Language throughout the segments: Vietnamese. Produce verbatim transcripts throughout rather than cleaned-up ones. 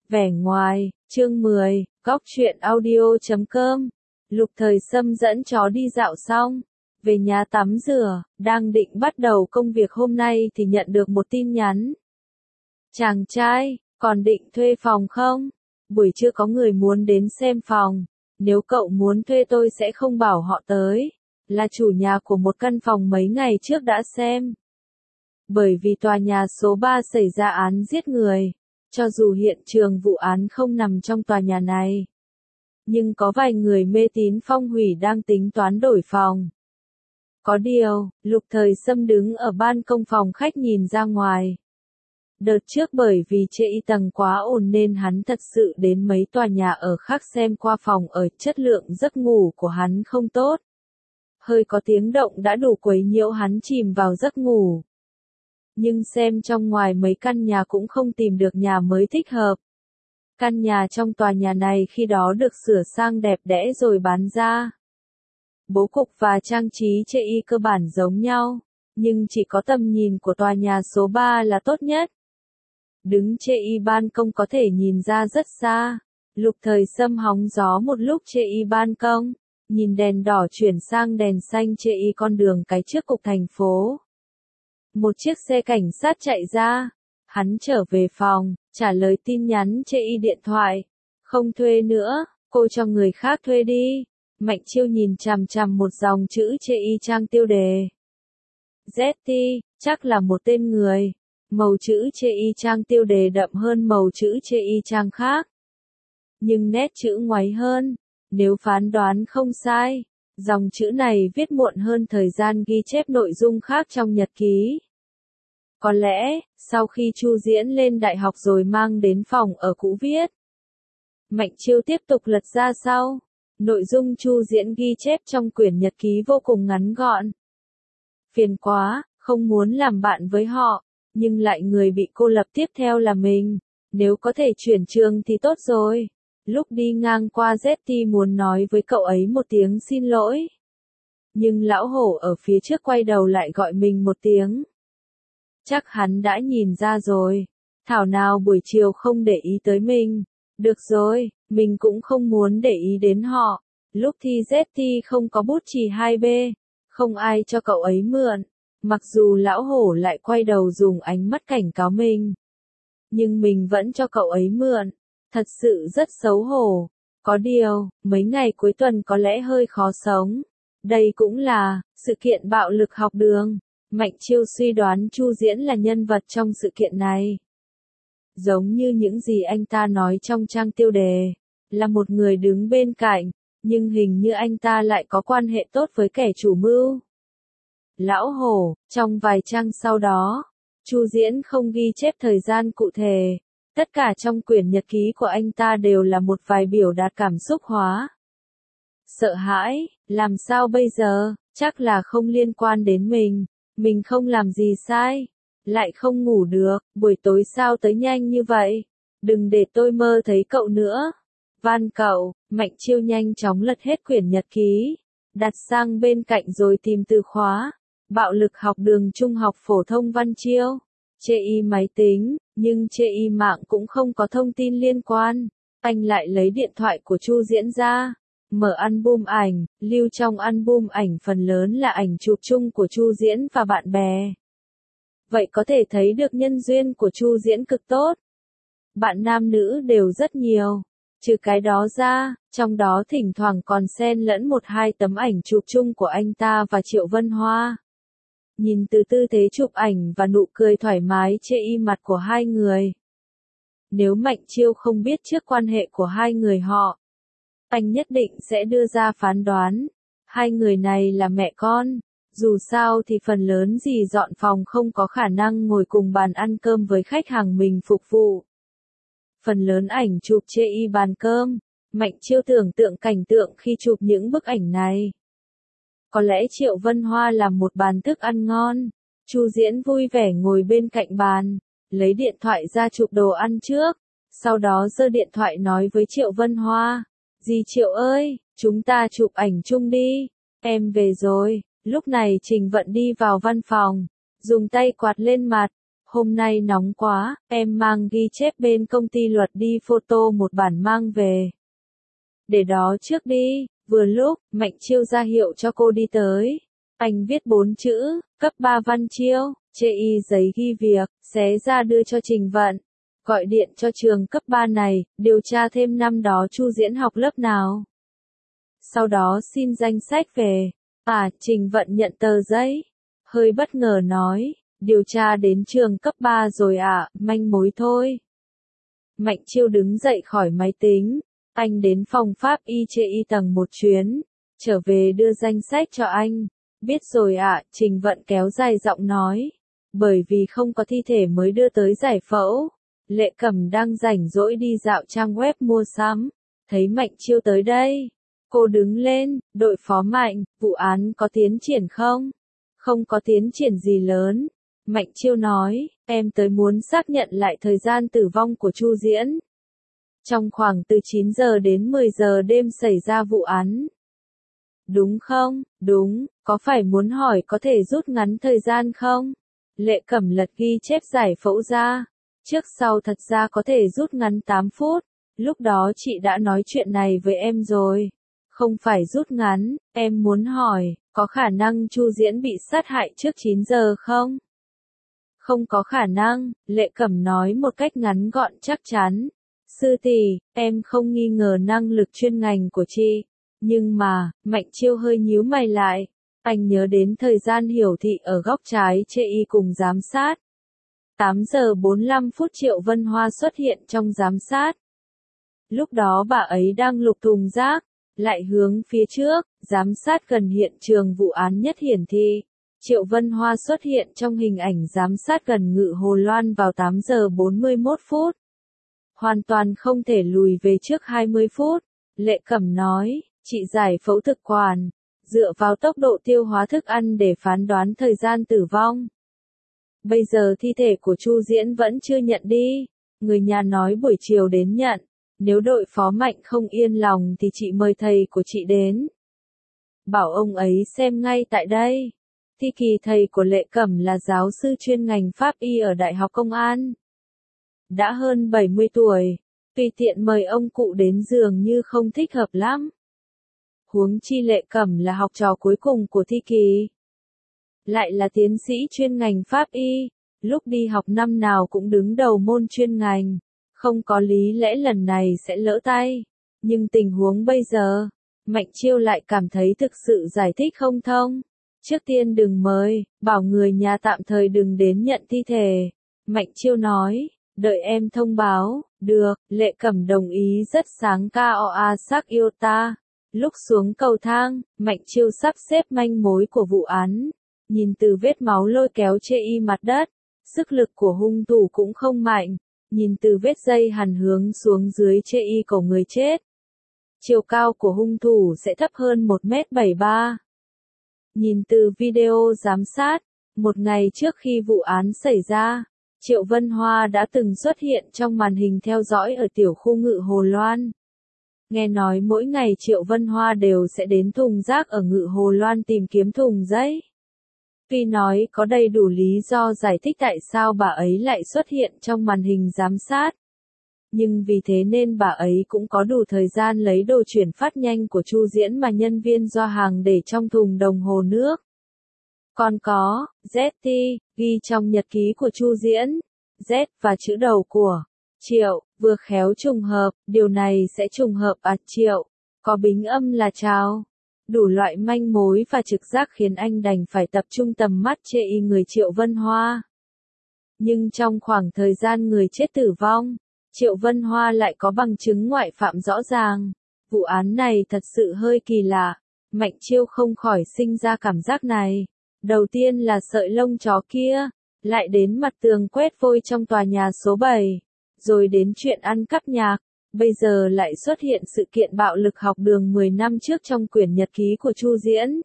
Vẻ ngoài, chương mười, góc truyện audio chấm com. Lục Thời Sâm dẫn chó đi dạo xong, về nhà tắm rửa, đang định bắt đầu công việc hôm nay thì nhận được một tin nhắn. Chàng trai, còn định thuê phòng không? Buổi trưa có người muốn đến xem phòng, nếu cậu muốn thuê tôi sẽ không bảo họ tới, là chủ nhà của một căn phòng mấy ngày trước đã xem. Bởi vì tòa nhà số ba xảy ra án giết người. Cho dù hiện trường vụ án không nằm trong tòa nhà này, nhưng có vài người mê tín phong thủy đang tính toán đổi phòng. Có điều, Lục Thời Sâm đứng ở ban công phòng khách nhìn ra ngoài. Đợt trước bởi vì chê y tầng quá ồn nên hắn thật sự đến mấy tòa nhà ở khác xem qua phòng ở, chất lượng giấc ngủ của hắn không tốt. Hơi có tiếng động đã đủ quấy nhiễu hắn chìm vào giấc ngủ. Nhưng xem trong ngoài mấy căn nhà cũng không tìm được nhà mới thích hợp. Căn nhà trong tòa nhà này khi đó được sửa sang đẹp đẽ rồi bán ra. Bố cục và trang trí chê y cơ bản giống nhau, nhưng chỉ có tầm nhìn của tòa nhà số ba là tốt nhất. Đứng chê y ban công có thể nhìn ra rất xa. Lục Thời Sâm hóng gió một lúc chê y ban công, nhìn đèn đỏ chuyển sang đèn xanh chê y con đường cái trước cục thành phố. Một chiếc xe cảnh sát chạy ra, hắn trở về phòng, trả lời tin nhắn chê y điện thoại. Không thuê nữa, cô cho người khác thuê đi. Mạnh Chiêu nhìn chằm chằm một dòng chữ chê y trang tiêu đề. dét tê, chắc là một tên người. Màu chữ chê y trang tiêu đề đậm hơn màu chữ chê y trang khác. Nhưng nét chữ ngoáy hơn, nếu phán đoán không sai. Dòng chữ này viết muộn hơn thời gian ghi chép nội dung khác trong nhật ký. Có lẽ, sau khi Chu Diễn lên đại học rồi mang đến phòng ở cũ viết. Mạnh Chiêu tiếp tục lật ra sau. Nội dung Chu Diễn ghi chép trong quyển nhật ký vô cùng ngắn gọn. Phiền quá, không muốn làm bạn với họ, nhưng lại người bị cô lập tiếp theo là mình. Nếu có thể chuyển trường thì tốt rồi. Lúc đi ngang qua dét tê muốn nói với cậu ấy một tiếng xin lỗi. Nhưng lão hổ ở phía trước quay đầu lại gọi mình một tiếng. Chắc hắn đã nhìn ra rồi. Thảo nào buổi chiều không để ý tới mình. Được rồi, mình cũng không muốn để ý đến họ. Lúc thi dét tê không có bút chì hai B. Không ai cho cậu ấy mượn. Mặc dù lão hổ lại quay đầu dùng ánh mắt cảnh cáo mình. Nhưng mình vẫn cho cậu ấy mượn. Thật sự rất xấu hổ. Có điều, mấy ngày cuối tuần có lẽ hơi khó sống. Đây cũng là sự kiện bạo lực học đường. Mạnh Chiêu suy đoán Chu Diễn là nhân vật trong sự kiện này. Giống như những gì anh ta nói trong trang tiêu đề, là một người đứng bên cạnh, nhưng hình như anh ta lại có quan hệ tốt với kẻ chủ mưu. Lão hổ, trong vài trang sau đó, Chu Diễn không ghi chép thời gian cụ thể. Tất cả trong quyển nhật ký của anh ta đều là một vài biểu đạt cảm xúc hóa. Sợ hãi, làm sao bây giờ, chắc là không liên quan đến mình. Mình không làm gì sai, lại không ngủ được, buổi tối sao tới nhanh như vậy, đừng để tôi mơ thấy cậu nữa. Van cậu, Mạnh Chiêu nhanh chóng lật hết quyển nhật ký, đặt sang bên cạnh rồi tìm từ khóa, bạo lực học đường trung học phổ thông Văn Chiêu, chê y máy tính, nhưng chê y mạng cũng không có thông tin liên quan. Anh lại lấy điện thoại của Chu Diễn ra. Mở album ảnh, lưu trong album ảnh phần lớn là ảnh chụp chung của Chu Diễn và bạn bè. Vậy có thể thấy được nhân duyên của Chu Diễn cực tốt. Bạn nam nữ đều rất nhiều. Trừ cái đó ra, trong đó thỉnh thoảng còn xen lẫn một hai tấm ảnh chụp chung của anh ta và Triệu Vân Hoa. Nhìn từ tư thế chụp ảnh và nụ cười thoải mái chê y mặt của hai người. Nếu Mạnh Chiêu không biết trước quan hệ của hai người họ, anh nhất định sẽ đưa ra phán đoán. Hai người này là mẹ con. Dù sao thì phần lớn dì dọn phòng không có khả năng ngồi cùng bàn ăn cơm với khách hàng mình phục vụ. Phần lớn ảnh chụp chê y bàn cơm. Mạnh Chiêu tưởng tượng cảnh tượng khi chụp những bức ảnh này. Có lẽ Triệu Vân Hoa làm một bàn thức ăn ngon. Chu Diễn vui vẻ ngồi bên cạnh bàn, lấy điện thoại ra chụp đồ ăn trước. Sau đó giơ điện thoại nói với Triệu Vân Hoa. Dì Triệu ơi, chúng ta chụp ảnh chung đi. Em về rồi. Lúc này Trình Vận đi vào văn phòng, dùng tay quạt lên mặt. Hôm nay nóng quá, em mang ghi chép bên công ty luật đi photo một bản mang về. Để đó trước đi, vừa lúc, Mạnh Chiêu ra hiệu cho cô đi tới. Anh viết bốn chữ, cấp ba Văn Chiêu, chê y giấy ghi việc, xé ra đưa cho Trình Vận. Gọi điện cho trường cấp ba này, điều tra thêm năm đó Chu Diễn học lớp nào. Sau đó xin danh sách về. À, Trình Vận nhận tờ giấy. Hơi bất ngờ nói, điều tra đến trường cấp ba rồi à, manh mối thôi. Mạnh Chiêu đứng dậy khỏi máy tính. Anh đến phòng pháp y chê y tầng một chuyến. Trở về đưa danh sách cho anh. Biết rồi ạ, Trình Vận kéo dài giọng nói. Bởi vì không có thi thể mới đưa tới giải phẫu. Lệ Cẩm đang rảnh rỗi đi dạo trang web mua sắm. Thấy Mạnh Chiêu tới đây. Cô đứng lên, đội phó Mạnh, vụ án có tiến triển không? Không có tiến triển gì lớn. Mạnh Chiêu nói, em tới muốn xác nhận lại thời gian tử vong của Chu Diễn. Trong khoảng từ chín giờ đến mười giờ đêm xảy ra vụ án. Đúng không? Đúng, có phải muốn hỏi có thể rút ngắn thời gian không? Lệ Cẩm lật ghi chép giải phẫu ra. Trước sau thật ra có thể rút ngắn tám phút. Lúc đó chị đã nói chuyện này với em rồi. Không phải rút ngắn, em muốn hỏi, có khả năng Chu Diễn bị sát hại trước chín giờ không? Không có khả năng, Lệ Cẩm nói một cách ngắn gọn chắc chắn. Sư tỷ, em không nghi ngờ năng lực chuyên ngành của chị. Nhưng mà, Mạnh Chiêu hơi nhíu mày lại. Anh nhớ đến thời gian Hiểu Thị ở góc trái chê y cùng giám sát. tám giờ bốn mươi lăm phút Triệu Vân Hoa xuất hiện trong giám sát. Lúc đó bà ấy đang lục thùng rác, lại hướng phía trước, giám sát gần hiện trường vụ án nhất hiển thị. Triệu Vân Hoa xuất hiện trong hình ảnh giám sát gần Ngự Hồ Loan vào tám giờ bốn mươi mốt phút. Hoàn toàn không thể lùi về trước hai mươi phút. Lệ Cẩm nói, chị giải phẫu thực quản, dựa vào tốc độ tiêu hóa thức ăn để phán đoán thời gian tử vong. Bây giờ thi thể của Chu Diễn vẫn chưa nhận đi. Người nhà nói buổi chiều đến nhận. Nếu đội phó Mạnh không yên lòng thì chị mời thầy của chị đến. Bảo ông ấy xem ngay tại đây. Thi Kỳ thầy của Lệ Cẩm là giáo sư chuyên ngành pháp y ở Đại học Công an. Đã hơn bảy mươi tuổi, tùy tiện mời ông cụ đến dường như không thích hợp lắm. Huống chi Lệ Cẩm là học trò cuối cùng của Thi Kỳ. Lại là tiến sĩ chuyên ngành pháp y, lúc đi học năm nào cũng đứng đầu môn chuyên ngành. Không có lý lẽ lần này sẽ lỡ tay. Nhưng tình huống bây giờ, Mạnh Chiêu lại cảm thấy thực sự giải thích không thông. Trước tiên đừng mời, bảo người nhà tạm thời đừng đến nhận thi thể. Mạnh Chiêu nói, đợi em thông báo, được, Lệ Cẩm đồng ý rất sáng ca o a sắc yêu ta. Lúc xuống cầu thang, Mạnh Chiêu sắp xếp manh mối của vụ án. Nhìn từ vết máu lôi kéo chê y mặt đất, sức lực của hung thủ cũng không mạnh. Nhìn từ vết dây hằn hướng xuống dưới chê y cổ người chết. Chiều cao của hung thủ sẽ thấp hơn một mét bảy mươi ba. Nhìn từ video giám sát, một ngày trước khi vụ án xảy ra, Triệu Vân Hoa đã từng xuất hiện trong màn hình theo dõi ở tiểu khu Ngự Hồ Loan. Nghe nói mỗi ngày Triệu Vân Hoa đều sẽ đến thùng rác ở Ngự Hồ Loan tìm kiếm thùng giấy. Tuy nói có đầy đủ lý do giải thích tại sao bà ấy lại xuất hiện trong màn hình giám sát. Nhưng vì thế nên bà ấy cũng có đủ thời gian lấy đồ chuyển phát nhanh của Chu Diễn mà nhân viên do hàng để trong thùng đồng hồ nước. Còn có, Z T, ghi trong nhật ký của Chu Diễn, Z và chữ đầu của Triệu, vừa khéo trùng hợp, điều này sẽ trùng hợp à Triệu, có bính âm là chào. Đủ loại manh mối và trực giác khiến anh đành phải tập trung tầm mắt chê y người Triệu Vân Hoa. Nhưng trong khoảng thời gian người chết tử vong, Triệu Vân Hoa lại có bằng chứng ngoại phạm rõ ràng. Vụ án này thật sự hơi kỳ lạ. Mạnh Chiêu không khỏi sinh ra cảm giác này. Đầu tiên là sợi lông chó kia, lại đến mặt tường quét vôi trong tòa nhà số bảy, rồi đến chuyện ăn cắp nhạc. Bây giờ lại xuất hiện sự kiện bạo lực học đường mười năm trước trong quyển nhật ký của Chu Diễn.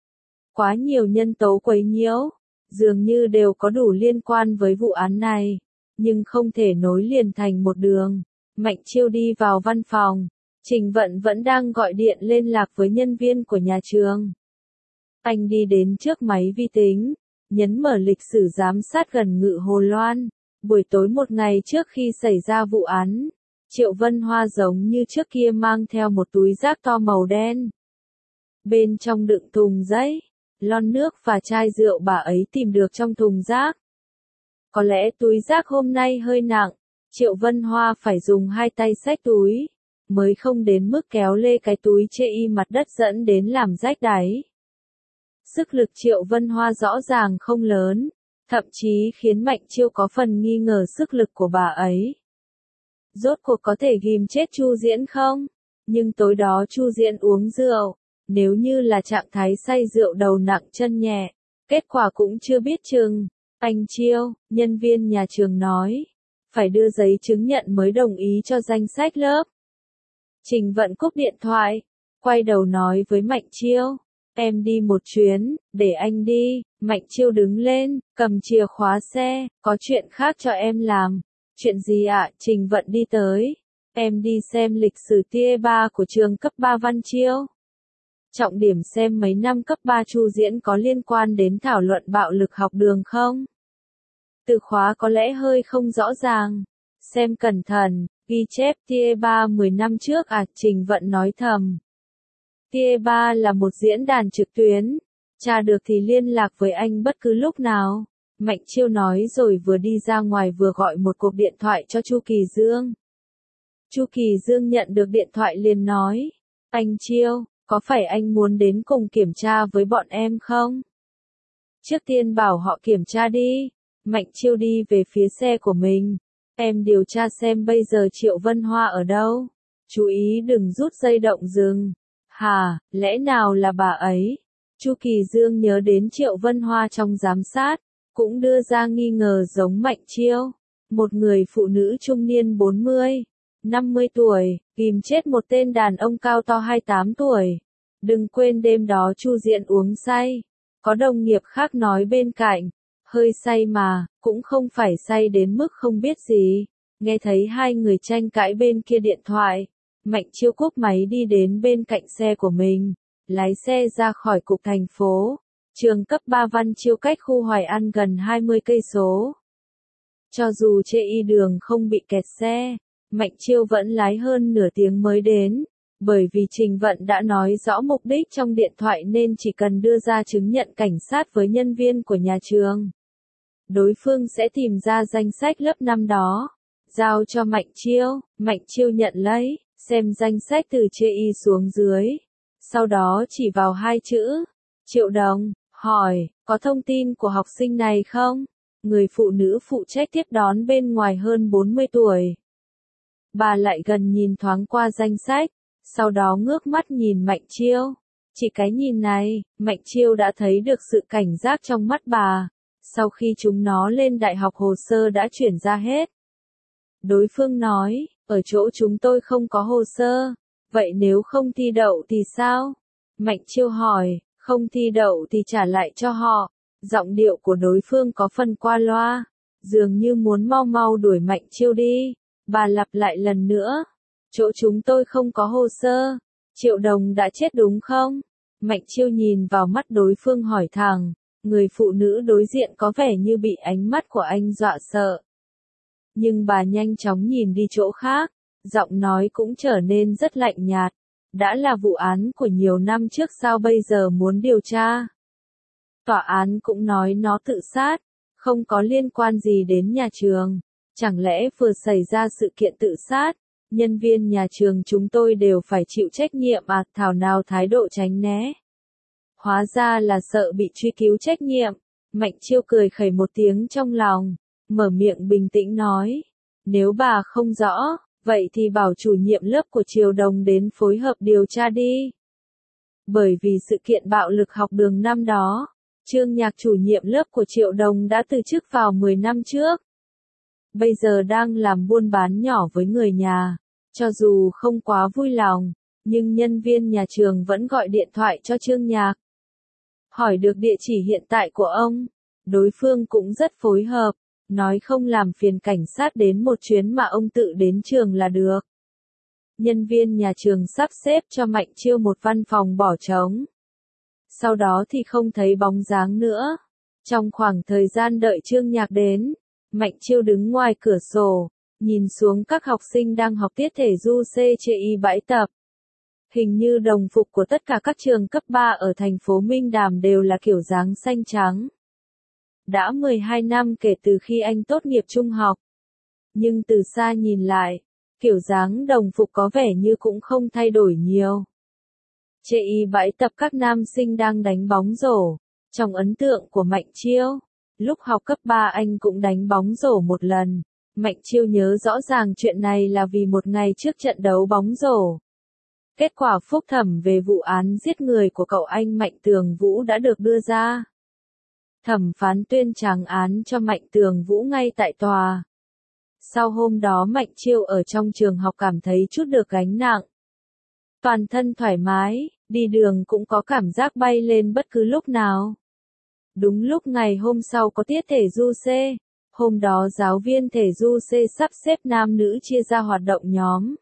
Quá nhiều nhân tố quấy nhiễu, dường như đều có đủ liên quan với vụ án này, nhưng không thể nối liền thành một đường. Mạnh Chiêu đi vào văn phòng, Trình Vận vẫn đang gọi điện liên lạc với nhân viên của nhà trường. Anh đi đến trước máy vi tính, nhấn mở lịch sử giám sát gần Ngự Hồ Loan. Buổi tối một ngày trước khi xảy ra vụ án, Triệu Vân Hoa giống như trước kia mang theo một túi rác to màu đen. Bên trong đựng thùng giấy, lon nước và chai rượu bà ấy tìm được trong thùng rác. Có lẽ túi rác hôm nay hơi nặng, Triệu Vân Hoa phải dùng hai tay xách túi, mới không đến mức kéo lê cái túi chê y mặt đất dẫn đến làm rách đáy. Sức lực Triệu Vân Hoa rõ ràng không lớn, thậm chí khiến Mạnh Chiêu có phần nghi ngờ sức lực của bà ấy. Rốt cuộc có thể ghim chết Chu Diễn không? Nhưng tối đó Chu Diễn uống rượu, nếu như là trạng thái say rượu đầu nặng chân nhẹ, kết quả cũng chưa biết chừng. Anh Chiêu, nhân viên nhà trường nói, phải đưa giấy chứng nhận mới đồng ý cho danh sách lớp. Trình Vận cúp điện thoại, quay đầu nói với Mạnh Chiêu, em đi một chuyến, để anh đi. Mạnh Chiêu đứng lên, cầm chìa khóa xe, có chuyện khác cho em làm. Chuyện gì ạ? À? Trình Vận đi tới. Em đi xem lịch sử tier ba của trường cấp ba Văn Chiêu. Trọng điểm xem mấy năm cấp ba Chu Diễn có liên quan đến thảo luận bạo lực học đường không? Từ khóa có lẽ hơi không rõ ràng. Xem cẩn thận, ghi chép tier ba mười năm trước à? Trình Vận nói thầm. tier ba là một diễn đàn trực tuyến. Tra được thì liên lạc với anh bất cứ lúc nào. Mạnh Chiêu nói rồi vừa đi ra ngoài vừa gọi một cuộc điện thoại cho Chu Kỳ Dương. Chu Kỳ Dương nhận được điện thoại liền nói, anh Chiêu, có phải anh muốn đến cùng kiểm tra với bọn em không? Trước tiên bảo họ kiểm tra đi. Mạnh Chiêu đi về phía xe của mình. Em điều tra xem bây giờ Triệu Vân Hoa ở đâu. Chú ý đừng rút dây động dừng. Hà, lẽ nào là bà ấy? Chu Kỳ Dương nhớ đến Triệu Vân Hoa trong giám sát, cũng đưa ra nghi ngờ giống Mạnh Chiêu. Một người phụ nữ trung niên bốn mươi, năm mươi tuổi, ghim chết một tên đàn ông cao to hai mươi tám tuổi. Đừng quên đêm đó Chu Diễn uống say. Có đồng nghiệp khác nói bên cạnh, hơi say mà, cũng không phải say đến mức không biết gì. Nghe thấy hai người tranh cãi bên kia điện thoại, Mạnh Chiêu cúp máy đi đến bên cạnh xe của mình, lái xe ra khỏi cục thành phố. Trường cấp ba Văn Chiêu cách khu Hoài An gần hai mươi cây số. Cho dù chê y đường không bị kẹt xe, Mạnh Chiêu vẫn lái hơn nửa tiếng mới đến, bởi vì Trình Vận đã nói rõ mục đích trong điện thoại nên chỉ cần đưa ra chứng nhận cảnh sát với nhân viên của nhà trường. Đối phương sẽ tìm ra danh sách lớp năm đó, giao cho Mạnh Chiêu. Mạnh Chiêu nhận lấy, xem danh sách từ chê y xuống dưới, sau đó chỉ vào hai chữ, Triệu Đồng, hỏi, có thông tin của học sinh này không? Người phụ nữ phụ trách tiếp đón bên ngoài hơn bốn mươi tuổi. Bà lại gần nhìn thoáng qua danh sách, sau đó ngước mắt nhìn Mạnh Chiêu. Chỉ cái nhìn này, Mạnh Chiêu đã thấy được sự cảnh giác trong mắt bà. Sau khi chúng nó lên đại học hồ sơ đã chuyển ra hết. Đối phương nói, ở chỗ chúng tôi không có hồ sơ. Vậy nếu không thi đậu thì sao? Mạnh Chiêu hỏi, không thi đậu thì trả lại cho họ. Giọng điệu của đối phương có phần qua loa, dường như muốn mau mau đuổi Mạnh Chiêu đi. Bà lặp lại lần nữa, chỗ chúng tôi không có hồ sơ. Triệu Đồng đã chết đúng không? Mạnh Chiêu nhìn vào mắt đối phương hỏi thẳng. Người phụ nữ đối diện có vẻ như bị ánh mắt của anh dọa sợ. Nhưng bà nhanh chóng nhìn đi chỗ khác, giọng nói cũng trở nên rất lạnh nhạt. Đã là vụ án của nhiều năm trước sao bây giờ muốn điều tra? Tòa án cũng nói nó tự sát, không có liên quan gì đến nhà trường. Chẳng lẽ vừa xảy ra sự kiện tự sát, nhân viên nhà trường chúng tôi đều phải chịu trách nhiệm à? Thảo nào thái độ tránh né. Hóa ra là sợ bị truy cứu trách nhiệm. Mạnh Chiêu cười khẩy một tiếng trong lòng, mở miệng bình tĩnh nói. Nếu bà không rõ, vậy thì bảo chủ nhiệm lớp của Triều Đồng đến phối hợp điều tra đi. Bởi vì sự kiện bạo lực học đường năm đó, Trương Nhạc chủ nhiệm lớp của Triệu Đồng đã từ chức vào mười năm trước. Bây giờ đang làm buôn bán nhỏ với người nhà. Cho dù không quá vui lòng, nhưng nhân viên nhà trường vẫn gọi điện thoại cho Trương Nhạc. Hỏi được địa chỉ hiện tại của ông. Đối phương cũng rất phối hợp, nói không làm phiền cảnh sát đến một chuyến mà ông tự đến trường là được. Nhân viên nhà trường sắp xếp cho Mạnh Chiêu một văn phòng bỏ trống. Sau đó thì không thấy bóng dáng nữa. Trong khoảng thời gian đợi Trương Nhạc đến, Mạnh Chiêu đứng ngoài cửa sổ, nhìn xuống các học sinh đang học tiết thể du xê chê i bãi tập. Hình như đồng phục của tất cả các trường cấp ba ở thành phố Minh Đàm đều là kiểu dáng xanh trắng. Đã mười hai năm kể từ khi anh tốt nghiệp trung học. Nhưng từ xa nhìn lại, kiểu dáng đồng phục có vẻ như cũng không thay đổi nhiều. Chê y bãi tập các nam sinh đang đánh bóng rổ. Trong ấn tượng của Mạnh Chiêu, lúc học cấp ba anh cũng đánh bóng rổ một lần. Mạnh Chiêu nhớ rõ ràng chuyện này là vì một ngày trước trận đấu bóng rổ. Kết quả phúc thẩm về vụ án giết người của cậu anh Mạnh Tường Vũ đã được đưa ra. Thẩm phán tuyên trắng án cho Mạnh Tường Vũ ngay tại tòa. Sau hôm đó Mạnh Chiêu ở trong trường học cảm thấy chút được gánh nặng. Toàn thân thoải mái, đi đường cũng có cảm giác bay lên bất cứ lúc nào. Đúng lúc ngày hôm sau có tiết thể du xê, hôm đó giáo viên thể du xê sắp xếp nam nữ chia ra hoạt động nhóm.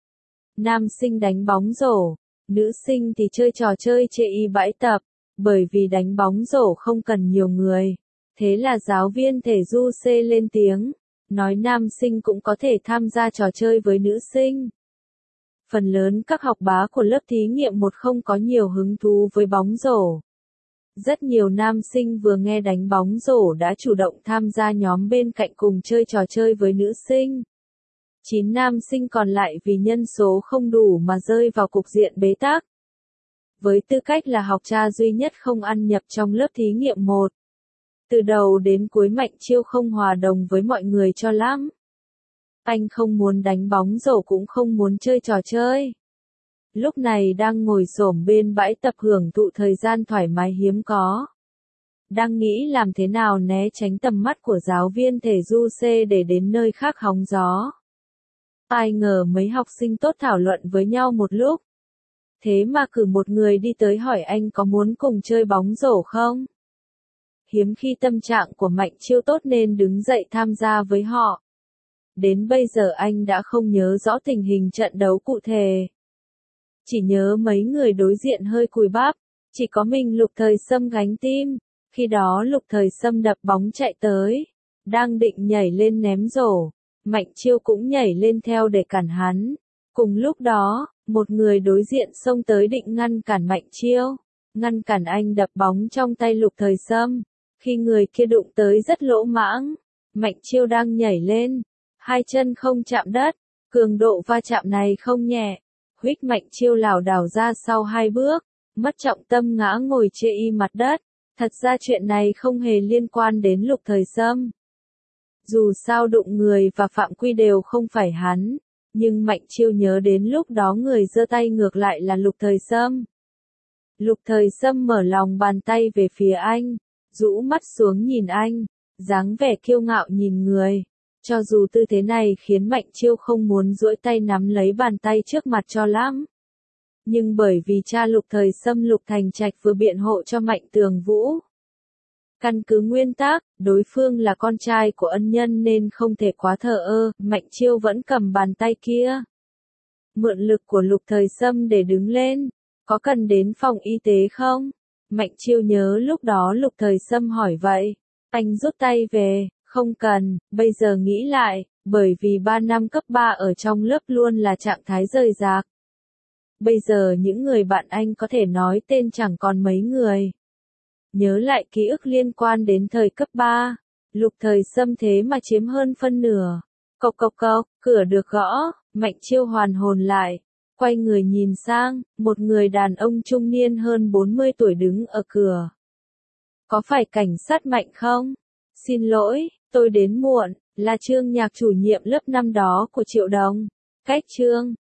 Nam sinh đánh bóng rổ, nữ sinh thì chơi trò chơi chê y bãi tập, bởi vì đánh bóng rổ không cần nhiều người. Thế là giáo viên thể du xê lên tiếng, nói nam sinh cũng có thể tham gia trò chơi với nữ sinh. Phần lớn các học bá của lớp thí nghiệm một không có nhiều hứng thú với bóng rổ. Rất nhiều nam sinh vừa nghe đánh bóng rổ đã chủ động tham gia nhóm bên cạnh cùng chơi trò chơi với nữ sinh. Chín nam sinh còn lại vì nhân số không đủ mà rơi vào cục diện bế tắc. Với tư cách là học trò duy nhất không ăn nhập trong lớp thí nghiệm một. Từ đầu đến cuối Mạnh Chiêu không hòa đồng với mọi người cho lắm. Anh không muốn đánh bóng rổ cũng không muốn chơi trò chơi. Lúc này đang ngồi xổm bên bãi tập hưởng thụ thời gian thoải mái hiếm có. Đang nghĩ làm thế nào né tránh tầm mắt của giáo viên thể du xê để đến nơi khác hóng gió. Ai ngờ mấy học sinh tốt thảo luận với nhau một lúc. Thế mà cử một người đi tới hỏi anh có muốn cùng chơi bóng rổ không? Hiếm khi tâm trạng của Mạnh Chiêu tốt nên đứng dậy tham gia với họ. Đến bây giờ anh đã không nhớ rõ tình hình trận đấu cụ thể. Chỉ nhớ mấy người đối diện hơi cùi bắp, chỉ có mình Lục Thời Sâm gánh tim. Khi đó Lục Thời Sâm đập bóng chạy tới, đang định nhảy lên ném rổ. Mạnh Chiêu cũng nhảy lên theo để cản hắn. Cùng lúc đó, một người đối diện xông tới định ngăn cản Mạnh Chiêu, ngăn cản anh đập bóng trong tay Lục Thời Sâm. Khi người kia đụng tới rất lỗ mãng, Mạnh Chiêu đang nhảy lên, hai chân không chạm đất, cường độ va chạm này không nhẹ. Huých Mạnh Chiêu lảo đảo ra sau hai bước, mất trọng tâm ngã ngồi chê y mặt đất. Thật ra chuyện này không hề liên quan đến Lục Thời Sâm. Dù sao đụng người và phạm quy đều không phải hắn, nhưng Mạnh Chiêu nhớ đến lúc đó người giơ tay ngược lại là Lục Thời Sâm. Lục Thời Sâm mở lòng bàn tay về phía anh, rũ mắt xuống nhìn anh, dáng vẻ kiêu ngạo nhìn người. Cho dù tư thế này khiến Mạnh Chiêu không muốn duỗi tay nắm lấy bàn tay trước mặt cho lắm. Nhưng bởi vì cha Lục Thời Sâm Lục Thành Trạch vừa biện hộ cho Mạnh Tường Vũ. Căn cứ nguyên tắc, đối phương là con trai của ân nhân nên không thể quá thờ ơ, Mạnh Chiêu vẫn cầm bàn tay kia. Mượn lực của Lục Thời Sâm để đứng lên, có cần đến phòng y tế không? Mạnh Chiêu nhớ lúc đó Lục Thời Sâm hỏi vậy. Anh rút tay về, không cần, bây giờ nghĩ lại, bởi vì ba năm cấp ba ở trong lớp luôn là trạng thái rời rạc. Bây giờ những người bạn anh có thể nói tên chẳng còn mấy người. Nhớ lại ký ức liên quan đến thời cấp ba, Lục Thời Sâm thế mà chiếm hơn phân nửa. Cộc cộc cộc, cửa được gõ, Mạnh Chiêu hoàn hồn lại, quay người nhìn sang, một người đàn ông trung niên hơn bốn mươi tuổi đứng ở cửa. Có phải cảnh sát Mạnh không? Xin lỗi, tôi đến muộn, là Trương Nhạc chủ nhiệm lớp năm đó của Triệu Đồng. Cách Trương